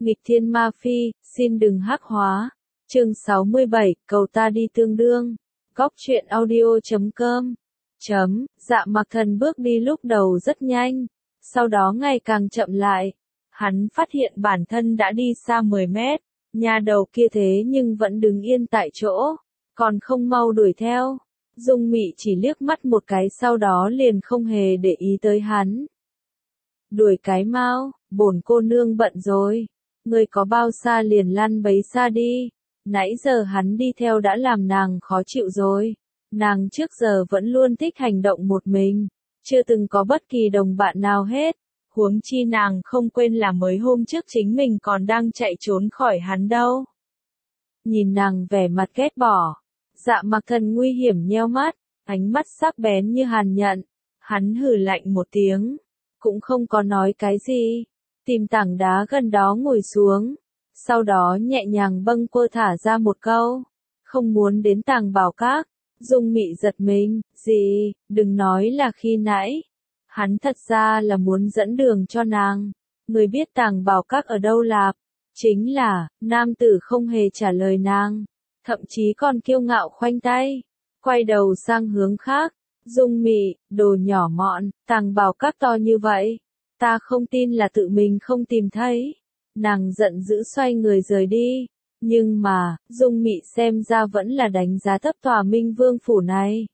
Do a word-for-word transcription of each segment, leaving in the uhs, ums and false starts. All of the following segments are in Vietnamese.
Nghịch thiên ma phi, xin đừng hắc hóa. Chương sáu mươi bảy, cầu ta đi tương đương. Góc truyện audio chấm com. Chấm, Dạ Mặc Thần bước đi lúc đầu rất nhanh, sau đó ngày càng chậm lại. Hắn phát hiện bản thân đã đi xa mười mét, nhà đầu kia thế nhưng vẫn đứng yên tại chỗ, còn không mau đuổi theo. Dung Mị chỉ liếc mắt một cái sau đó liền không hề để ý tới hắn. Đuổi cái mau, bổn cô nương bận rồi. Ngươi có bao xa liền lăn bấy xa đi. Nãy giờ hắn đi theo đã làm nàng khó chịu rồi. Nàng trước giờ vẫn luôn thích hành động một mình, chưa từng có bất kỳ đồng bạn nào hết. Huống chi nàng không quên là mới hôm trước chính mình còn đang chạy trốn khỏi hắn đâu. Nhìn nàng vẻ mặt ghét bỏ, Dạ Mặc Thần nguy hiểm nheo mắt, ánh mắt sắc bén như hàn nhận. Hắn hừ lạnh một tiếng, cũng không có nói cái gì, tìm tảng đá gần đó ngồi xuống, sau đó nhẹ nhàng bâng quơ thả ra một câu, không muốn đến Tàng Bảo Các. Dung Mị giật mình, gì, đừng nói là khi nãy. Hắn thật ra là muốn dẫn đường cho nàng. Người biết Tàng Bảo Các ở đâu lạp? Chính là, nam tử không hề trả lời nàng, thậm chí còn kiêu ngạo khoanh tay, quay đầu sang hướng khác. Dung Mị, đồ nhỏ mọn, Tàng Bảo Các to như vậy, ta không tin là tự mình không tìm thấy. Nàng giận dữ xoay người rời đi. Nhưng mà, Dung Mị xem ra vẫn là đánh giá thấp tòa Minh Vương phủ này.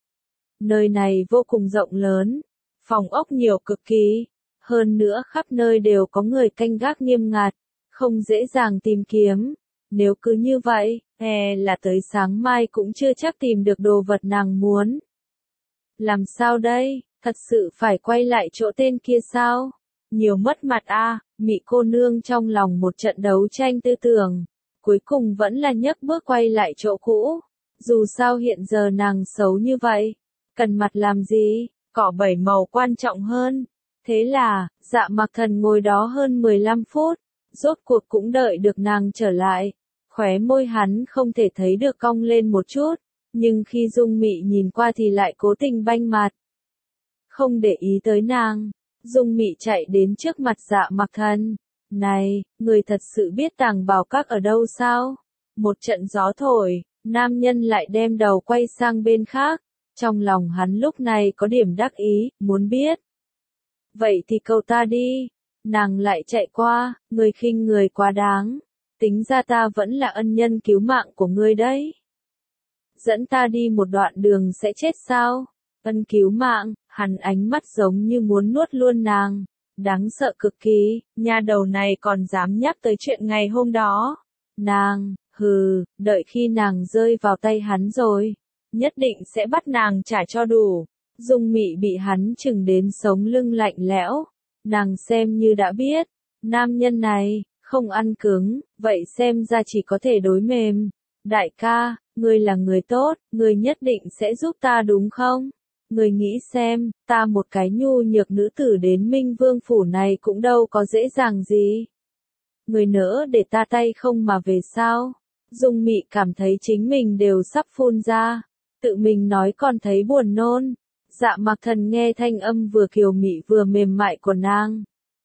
Nơi này vô cùng rộng lớn, phòng ốc nhiều cực kỳ, hơn nữa khắp nơi đều có người canh gác nghiêm ngặt, không dễ dàng tìm kiếm. Nếu cứ như vậy, e là tới sáng mai cũng chưa chắc tìm được đồ vật nàng muốn. Làm sao đây, thật sự phải quay lại chỗ tên kia sao? Nhiều mất mặt a. À, Mị cô nương trong lòng một trận đấu tranh tư tưởng, cuối cùng vẫn là nhấc bước quay lại chỗ cũ. Dù sao hiện giờ nàng xấu như vậy, cần mặt làm gì, cỏ bảy màu quan trọng hơn. Thế là, Dạ Mặc Thần ngồi đó hơn mười lăm phút, rốt cuộc cũng đợi được nàng trở lại. Khóe môi hắn không thể thấy được cong lên một chút, nhưng khi Dung Mị nhìn qua thì lại cố tình banh mặt. Không để ý tới nàng, Dung Mị chạy đến trước mặt Dạ Mặc Thần. Này, người thật sự biết Tàng Bảo Các ở đâu sao? Một trận gió thổi, nam nhân lại đem đầu quay sang bên khác. Trong lòng hắn lúc này có điểm đắc ý, muốn biết. Vậy thì cầu ta đi. Nàng lại chạy qua, người khinh người quá đáng. Tính ra ta vẫn là ân nhân cứu mạng của ngươi đấy. Dẫn ta đi một đoạn đường sẽ chết sao? Ân cứu mạng, hắn ánh mắt giống như muốn nuốt luôn nàng. Đáng sợ cực kỳ, nha đầu này còn dám nhắc tới chuyện ngày hôm đó. Nàng, hừ, đợi khi nàng rơi vào tay hắn rồi, nhất định sẽ bắt nàng trả cho đủ. Dung Mị bị hắn chừng đến sống lưng lạnh lẽo. Nàng xem như đã biết, nam nhân này, không ăn cứng, vậy xem ra chỉ có thể đối mềm. Đại ca, ngươi là người tốt, ngươi nhất định sẽ giúp ta đúng không? Người nghĩ xem, ta một cái nhu nhược nữ tử đến Minh Vương phủ này cũng đâu có dễ dàng gì. Người nỡ để ta tay không mà về sao? Dung Mị cảm thấy chính mình đều sắp phun ra, tự mình nói còn thấy buồn nôn. Dạ Mặc Thần nghe thanh âm vừa kiều mị vừa mềm mại của nàng.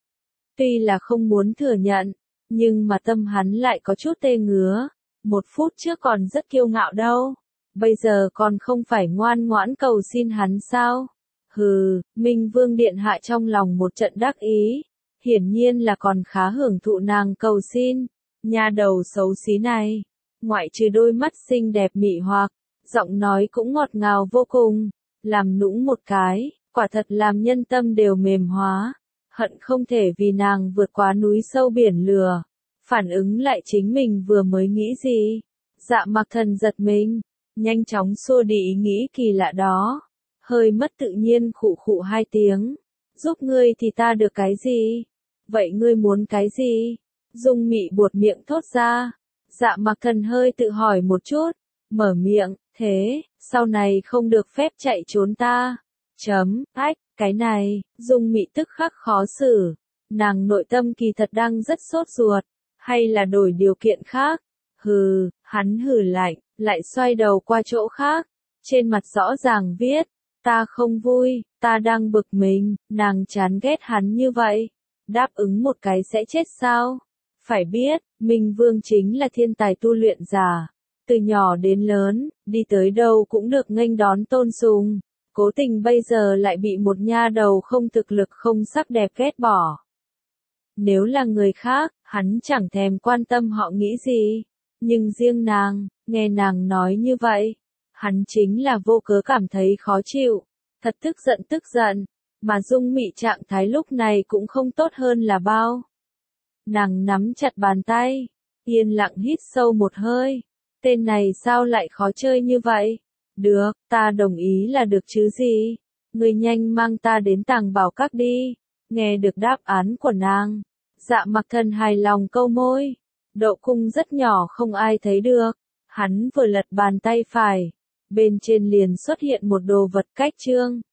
Tuy là không muốn thừa nhận, nhưng mà tâm hắn lại có chút tê ngứa. Một phút trước còn rất kiêu ngạo đâu. Bây giờ còn không phải ngoan ngoãn cầu xin hắn sao? Hừ, Minh Vương điện hạ trong lòng một trận đắc ý, hiển nhiên là còn khá hưởng thụ nàng cầu xin. Nha đầu xấu xí này, ngoại trừ đôi mắt xinh đẹp mị hoặc, giọng nói cũng ngọt ngào vô cùng, làm nũng một cái, quả thật làm nhân tâm đều mềm hóa, hận không thể vì nàng vượt qua núi sâu biển lửa. Phản ứng lại chính mình vừa mới nghĩ gì? Dạ Mặc Thần giật mình, nhanh chóng xua đi ý nghĩ kỳ lạ đó, hơi mất tự nhiên khụ khụ hai tiếng. Giúp ngươi thì ta được cái gì? Vậy ngươi muốn cái gì? Dung Mị buột miệng thốt ra. Dạ Mặc Thần hơi tự hỏi một chút, mở miệng, thế, sau này không được phép chạy trốn ta. Chấm, ách, cái này, Dung Mị tức khắc khó xử. Nàng nội tâm kỳ thật đang rất sốt ruột, hay là đổi điều kiện khác? Hừ, hắn hừ lạnh, lại xoay đầu qua chỗ khác. Trên mặt rõ ràng viết, ta không vui, ta đang bực mình, nàng chán ghét hắn như vậy. Đáp ứng một cái sẽ chết sao? Phải biết, Minh Vương chính là thiên tài tu luyện giả. Từ nhỏ đến lớn, đi tới đâu cũng được nghênh đón tôn sùng. Cố tình bây giờ lại bị một nha đầu không thực lực không sắc đẹp ghét bỏ. Nếu là người khác, hắn chẳng thèm quan tâm họ nghĩ gì. Nhưng riêng nàng, nghe nàng nói như vậy, hắn chính là vô cớ cảm thấy khó chịu. Thật tức giận tức giận, mà Dung Mị trạng thái lúc này cũng không tốt hơn là bao. Nàng nắm chặt bàn tay, yên lặng hít sâu một hơi. Tên này sao lại khó chơi như vậy? Được, ta đồng ý là được chứ gì? Ngươi nhanh mang ta đến Tàng Bảo Các đi. Nghe được đáp án của nàng, Dạ Mặc Thần hài lòng câu môi. Độ cung rất nhỏ không ai thấy được. Hắn vừa lật bàn tay phải, bên trên liền xuất hiện một đồ vật cách trương.